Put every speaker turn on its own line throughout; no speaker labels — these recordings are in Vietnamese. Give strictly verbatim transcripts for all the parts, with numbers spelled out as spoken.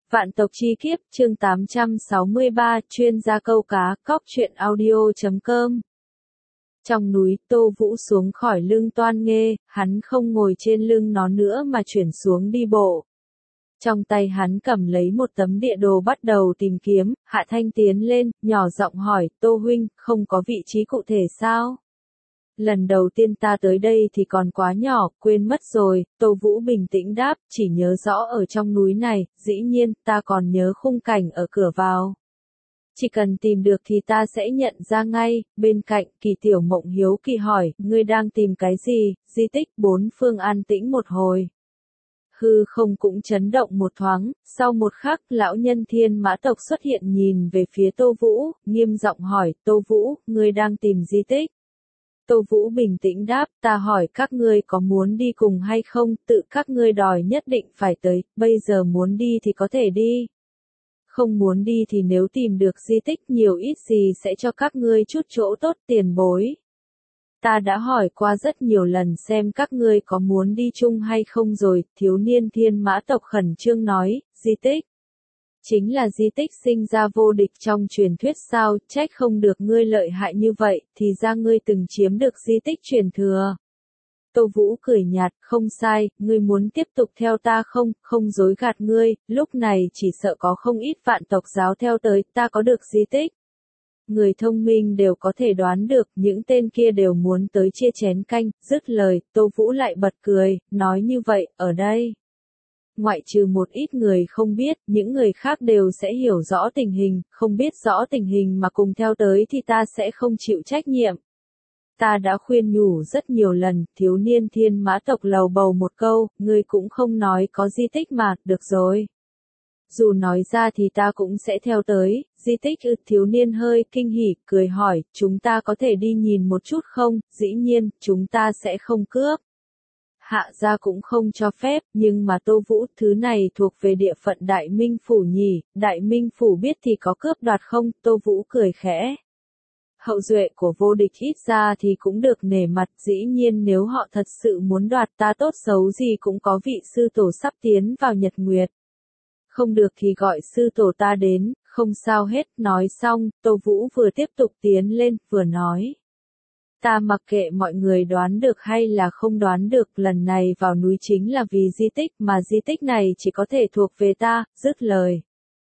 Vạn tộc chi kiếp, chương tám trăm sáu mươi ba, chuyên gia câu cá, cóc truyện audio chấm com. Trong núi, Tô Vũ xuống khỏi lưng Toan Nghê, hắn không ngồi trên lưng nó nữa mà chuyển xuống đi bộ. Trong tay hắn cầm lấy một tấm địa đồ bắt đầu tìm kiếm, Hạ Thanh tiến lên, nhỏ giọng hỏi, Tô huynh, không có vị trí cụ thể sao? Lần đầu tiên ta tới đây thì còn quá nhỏ, quên mất rồi, Tô Vũ bình tĩnh đáp, chỉ nhớ rõ ở trong núi này, dĩ nhiên, ta còn nhớ khung cảnh ở cửa vào. Chỉ cần tìm được thì ta sẽ nhận ra ngay. Bên cạnh, Kỳ Tiểu Mộng hiếu kỳ hỏi, ngươi đang tìm cái gì? Di tích. Bốn phương an tĩnh một hồi. Hư không cũng chấn động một thoáng, sau một khắc, lão nhân Thiên Mã tộc xuất hiện nhìn về phía Tô Vũ, nghiêm giọng hỏi, Tô Vũ, ngươi đang tìm di tích? Tô Vũ bình tĩnh đáp, ta hỏi các ngươi có muốn đi cùng hay không, tự các ngươi đòi nhất định phải tới, bây giờ muốn đi thì có thể đi. Không muốn đi thì nếu tìm được di tích nhiều ít gì sẽ cho các ngươi chút chỗ tốt tiền bối. Ta đã hỏi qua rất nhiều lần xem các ngươi có muốn đi chung hay không rồi, thiếu niên Thiên Mã tộc khẩn trương nói, di tích. Chính là di tích sinh ra vô địch trong truyền thuyết sao, trách không được ngươi lợi hại như vậy, thì ra ngươi từng chiếm được di tích truyền thừa. Tô Vũ cười nhạt, không sai, ngươi muốn tiếp tục theo ta không, không dối gạt ngươi, lúc này chỉ sợ có không ít vạn tộc giáo theo tới, ta có được di tích. Người thông minh đều có thể đoán được, những tên kia đều muốn tới chia chén canh, dứt lời, Tô Vũ lại bật cười, nói như vậy, ở đây. Ngoại trừ một ít người không biết, những người khác đều sẽ hiểu rõ tình hình, không biết rõ tình hình mà cùng theo tới thì ta sẽ không chịu trách nhiệm. Ta đã khuyên nhủ rất nhiều lần, thiếu niên Thiên Mã tộc lầu bầu một câu, ngươi cũng không nói có di tích mà, được rồi. Dù nói ra thì ta cũng sẽ theo tới, di tích ư, thiếu niên hơi kinh hỉ, cười hỏi, chúng ta có thể đi nhìn một chút không, dĩ nhiên, chúng ta sẽ không cướp. Hạ gia cũng không cho phép, nhưng mà Tô Vũ, thứ này thuộc về địa phận Đại Minh Phủ nhỉ, Đại Minh Phủ biết thì có cướp đoạt không, Tô Vũ cười khẽ. Hậu duệ của vô địch ít ra thì cũng được nể mặt, dĩ nhiên nếu họ thật sự muốn đoạt ta tốt xấu gì cũng có vị sư tổ sắp tiến vào nhật nguyệt. Không được thì gọi sư tổ ta đến, không sao hết, nói xong, Tô Vũ vừa tiếp tục tiến lên, vừa nói. Ta mặc kệ mọi người đoán được hay là không đoán được, lần này vào núi chính là vì di tích mà di tích này chỉ có thể thuộc về ta, dứt lời.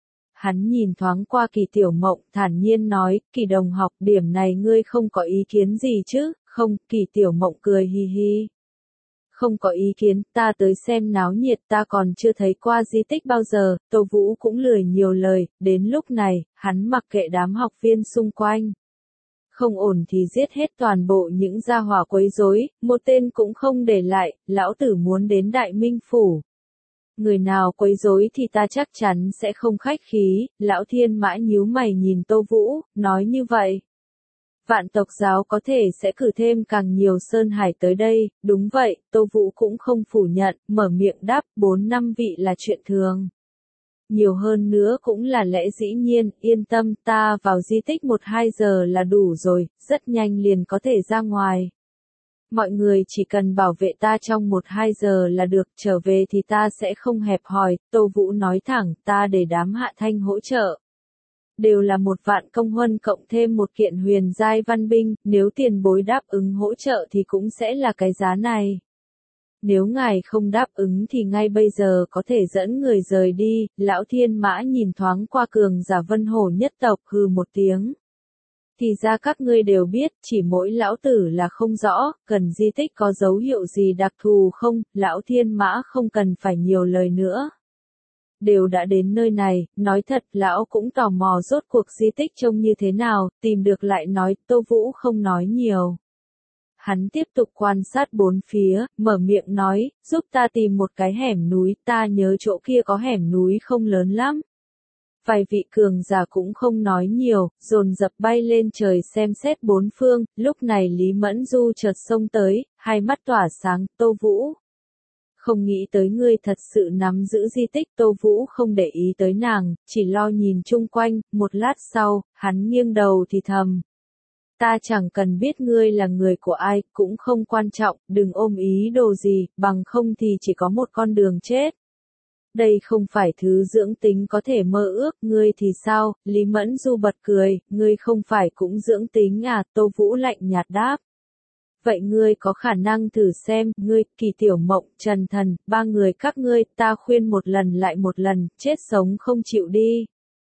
Hắn nhìn thoáng qua Kỳ Tiểu Mộng, thản nhiên nói, Kỳ đồng học, điểm này ngươi không có ý kiến gì chứ, không, Kỳ Tiểu Mộng cười hi hi. Không có ý kiến, ta tới xem náo nhiệt, ta còn chưa thấy qua di tích bao giờ, Tô Vũ cũng lười nhiều lời, đến lúc này, hắn mặc kệ đám học viên xung quanh. Không ổn thì giết hết toàn bộ những gia hỏa quấy rối, một tên cũng không để lại, lão tử muốn đến Đại Minh Phủ. Người nào quấy rối thì ta chắc chắn sẽ không khách khí, lão Thiên Mã nhíu mày nhìn Tô Vũ, nói như vậy. Vạn tộc giáo có thể sẽ cử thêm càng nhiều sơn hải tới đây, đúng vậy, Tô Vũ cũng không phủ nhận, mở miệng đáp, bốn năm vị là chuyện thường. Nhiều hơn nữa cũng là lẽ dĩ nhiên, yên tâm, ta vào di tích một hai giờ là đủ rồi, rất nhanh liền có thể ra ngoài. Mọi người chỉ cần bảo vệ ta trong một hai giờ là được, trở về thì ta sẽ không hẹp hòi, Tô Vũ nói thẳng, ta để đám Hạ Thanh hỗ trợ. Đều là một vạn công huân cộng thêm một kiện huyền giai văn binh, nếu tiền bối đáp ứng hỗ trợ thì cũng sẽ là cái giá này. Nếu ngài không đáp ứng thì ngay bây giờ có thể dẫn người rời đi, lão Thiên Mã nhìn thoáng qua cường giả Vân Hổ nhất tộc hừ một tiếng. Thì ra các ngươi đều biết, chỉ mỗi lão tử là không rõ, cần di tích có dấu hiệu gì đặc thù không, lão Thiên Mã không cần phải nhiều lời nữa. Đều đã đến nơi này, nói thật lão cũng tò mò rốt cuộc di tích trông như thế nào, tìm được lại nói, Tô Vũ không nói nhiều. Hắn tiếp tục quan sát bốn phía, mở miệng nói, giúp ta tìm một cái hẻm núi, ta nhớ chỗ kia có hẻm núi không lớn lắm. Vài vị cường giả cũng không nói nhiều, dồn dập bay lên trời xem xét bốn phương, lúc này Lý Mẫn Du chợt xông tới, hai mắt tỏa sáng, Tô Vũ. Không nghĩ tới ngươi thật sự nắm giữ di tích, Tô Vũ không để ý tới nàng, chỉ lo nhìn chung quanh, một lát sau, hắn nghiêng đầu thì thầm. Ta chẳng cần biết ngươi là người của ai, cũng không quan trọng, đừng ôm ý đồ gì, bằng không thì chỉ có một con đường chết. Đây không phải thứ dưỡng tính có thể mơ ước, ngươi thì sao? Lý Mẫn Du bật cười, ngươi không phải cũng dưỡng tính à? Tô Vũ lạnh nhạt đáp. Vậy ngươi có khả năng thử xem, ngươi, Kỳ Tiểu Mộng, Trần Thần, ba người các ngươi, ta khuyên một lần lại một lần, chết sống không chịu đi.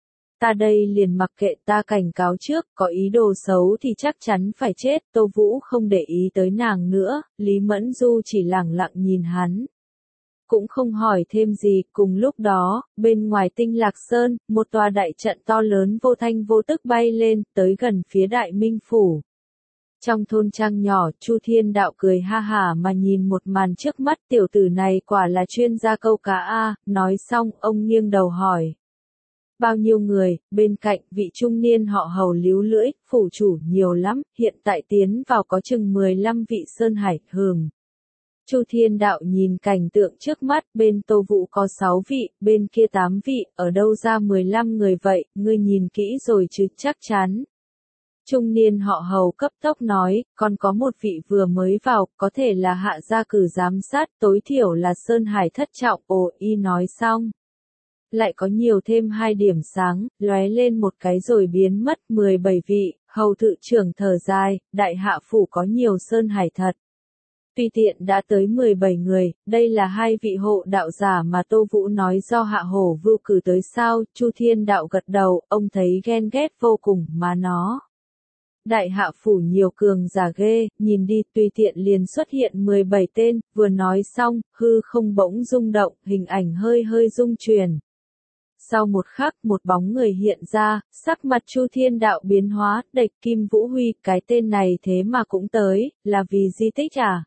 Ta đây liền mặc kệ, ta cảnh cáo trước, có ý đồ xấu thì chắc chắn phải chết. Tô Vũ không để ý tới nàng nữa, Lý Mẫn Du chỉ lẳng lặng nhìn hắn. Cũng không hỏi thêm gì, cùng lúc đó, bên ngoài Tinh Lạc Sơn, một tòa đại trận to lớn vô thanh vô tức bay lên, tới gần phía Đại Minh Phủ. Trong thôn trang nhỏ, Chu Thiên Đạo cười ha hả mà nhìn một màn trước mắt, tiểu tử này quả là chuyên gia câu cá a. Nói xong, ông nghiêng đầu hỏi. Bao nhiêu người? Bên cạnh, vị trung niên họ Hầu líu lưỡi, phủ chủ nhiều lắm, hiện tại tiến vào có chừng mười lăm vị sơn hải, hừm. Chu Thiên Đạo nhìn cảnh tượng trước mắt, bên Tô Vũ có sáu vị, bên kia tám vị, ở đâu ra mười lăm người vậy, ngươi nhìn kỹ rồi chứ, chắc chắn. Trung niên họ Hầu cấp tốc nói, còn có một vị vừa mới vào, có thể là hạ gia cử giám sát, tối thiểu là sơn hải thất trọng. Ồ, y nói xong. Lại có nhiều thêm hai điểm sáng, lóe lên một cái rồi biến mất. Mười bảy vị, Hầu thự trưởng thở dài, đại hạ phủ có nhiều sơn hải thật. Tùy tiện đã tới mười bảy người, đây là hai vị hộ đạo giả mà Tô Vũ nói do Hạ Hổ Vưu cử tới sao? Chu Thiên Đạo gật đầu, ông thấy ghen ghét vô cùng, mà nó. Đại hạ phủ nhiều cường giả ghê, nhìn đi, tùy tiện liền xuất hiện mười bảy tên, vừa nói xong, hư không bỗng rung động, hình ảnh hơi hơi rung chuyển. Sau một khắc, một bóng người hiện ra, sắc mặt Chu Thiên Đạo biến hóa, địch Kim Vũ Huy, cái tên này thế mà cũng tới, là vì di tích à?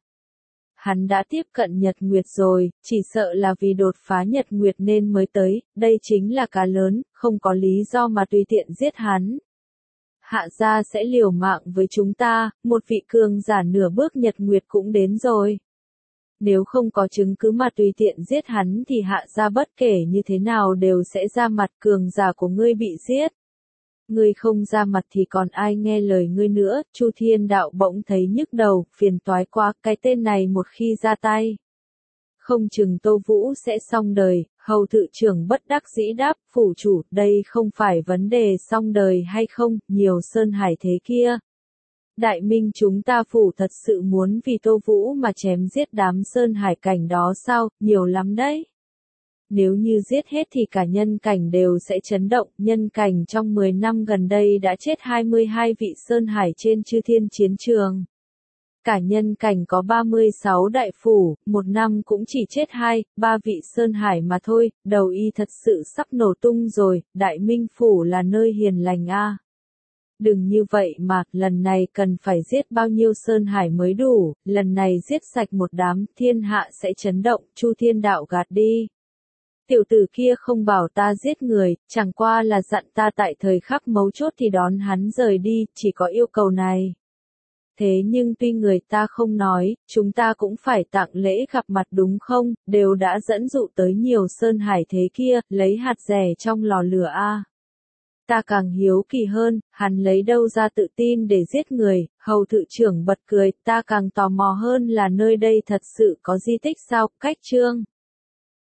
Hắn đã tiếp cận Nhật Nguyệt rồi, chỉ sợ là vì đột phá Nhật Nguyệt nên mới tới, đây chính là cá lớn, không có lý do mà tùy tiện giết hắn. Hạ gia sẽ liều mạng với chúng ta, một vị cường giả nửa bước Nhật Nguyệt cũng đến rồi. Nếu không có chứng cứ mà tùy tiện giết hắn thì hạ gia bất kể như thế nào đều sẽ ra mặt, cường giả của ngươi bị giết. Ngươi không ra mặt thì còn ai nghe lời ngươi nữa. Chu Thiên Đạo bỗng thấy nhức đầu, phiền toái quá, cái tên này một khi ra tay. Không chừng Tô Vũ sẽ xong đời. Hầu thự trưởng bất đắc dĩ đáp, phủ chủ, đây không phải vấn đề xong đời hay không, nhiều sơn hải thế kia. Đại Minh chúng ta phủ thật sự muốn vì Tô Vũ mà chém giết đám sơn hải cảnh đó sao, nhiều lắm đấy. Nếu như giết hết thì cả nhân cảnh đều sẽ chấn động, nhân cảnh trong mười năm gần đây đã chết hai mươi hai vị sơn hải trên chư thiên chiến trường. Cả nhân cảnh có ba mươi sáu đại phủ, một năm cũng chỉ chết hai, ba vị sơn hải mà thôi, đầu y thật sự sắp nổ tung rồi, Đại Minh phủ là nơi hiền lành a. À. Đừng như vậy mà, lần này cần phải giết bao nhiêu sơn hải mới đủ, lần này giết sạch một đám, thiên hạ sẽ chấn động. Chu Thiên Đạo gạt đi. Tiểu tử kia không bảo ta giết người, chẳng qua là dặn ta tại thời khắc mấu chốt thì đón hắn rời đi, chỉ có yêu cầu này. Thế nhưng tuy người ta không nói, chúng ta cũng phải tặng lễ gặp mặt đúng không, đều đã dẫn dụ tới nhiều sơn hải thế kia, lấy hạt rẻ trong lò lửa a. Ta càng hiếu kỳ hơn, hắn lấy đâu ra tự tin để giết người. Hầu thự trưởng bật cười, ta càng tò mò hơn là nơi đây thật sự có di tích sao? Cách chương